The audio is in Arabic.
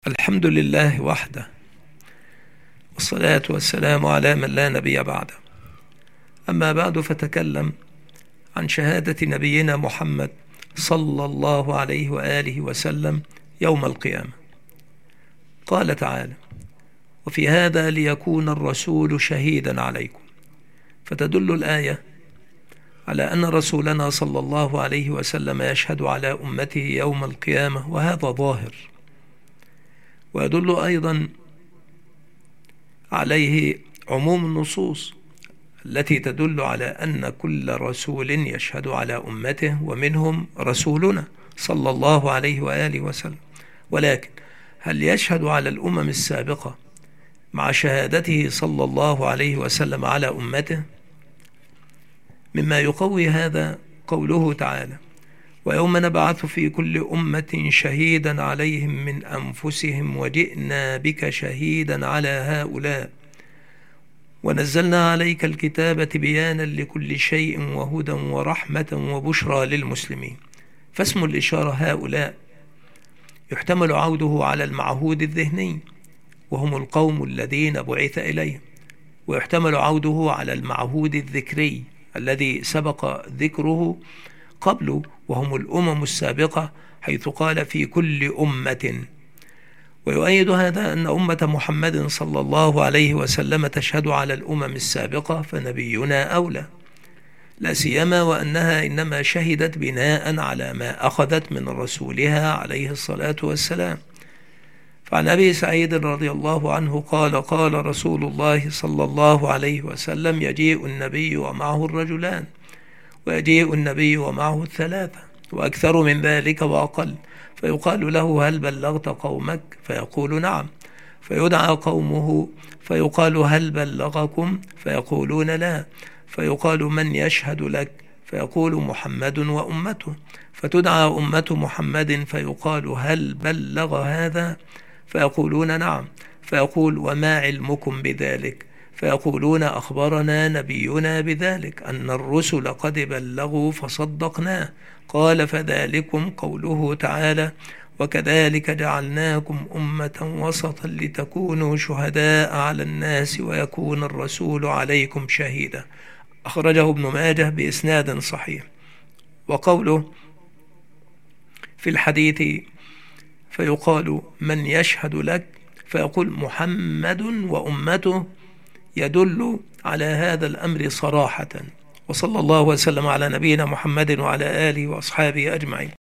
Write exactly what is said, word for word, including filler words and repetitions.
الحمد لله وحده، والصلاة والسلام على من لا نبي بعده. أما بعد، فتكلم عن شهادة نبينا محمد صلى الله عليه وآله وسلم يوم القيامة. قال تعالى: وفي هذا ليكون الرسول شهيدا عليكم. فتدل الآية على أن رسولنا صلى الله عليه وسلم يشهد على أمته يوم القيامة، وهذا ظاهر. ويدل أيضا عليه عموم النصوص التي تدل على أن كل رسول يشهد على أمته، ومنهم رسولنا صلى الله عليه وآله وسلم. ولكن هل يشهد على الأمم السابقة مع شهادته صلى الله عليه وسلم على أمته؟ مما يقوي هذا قوله تعالى: ويوم نبعث في كل أمة شهيدا عليهم من أنفسهم وجئنا بك شهيدا على هؤلاء ونزلنا عليك الكتاب بيانا لكل شيء وهدى ورحمة وبشرى للمسلمين. فاسم الإشارة هؤلاء يحتمل عوده على المعهود الذهني، وهم القوم الذين بعث إليهم، ويحتمل عوده على المعهود الذكري الذي سبق ذكره قبله، وهم الأمم السابقة، حيث قال في كل أمة. ويؤيد هذا أن أمة محمد صلى الله عليه وسلم تشهد على الأمم السابقة، فنبينا أولى، لا سيما وأنها إنما شهدت بناء على ما أخذت من رسولها عليه الصلاة والسلام. فعن أبي سعيد رضي الله عنه قال: قال رسول الله صلى الله عليه وسلم: يجيء النبي ومعه الرجلان، ويجيء النبي ومعه الثلاثة، وأكثر من ذلك وأقل، فيقال له: هل بلغت قومك؟ فيقول: نعم. فيدعى قومه فيقال: هل بلغكم؟ فيقولون: لا. فيقال: من يشهد لك؟ فيقول: محمد وأمته. فتدعى أمة محمد فيقال: هل بلغ هذا؟ فيقولون: نعم. فيقول: وما علمكم بذلك؟ فيقولون: أخبرنا نبينا بذلك، أن الرسل قد بلغوا فصدقناه. قال: فذلكم قوله تعالى: وكذلك جعلناكم أمة وسطا لتكونوا شهداء على الناس ويكون الرسول عليكم شهيدا. أخرجه ابن ماجه بإسناد صحيح. وقوله في الحديث فيقال: من يشهد لك؟ فيقول: محمد وأمته، يدل على هذا الأمر صراحة. وصلى الله وسلم على نبينا محمد وعلى آله وأصحابه أجمعين.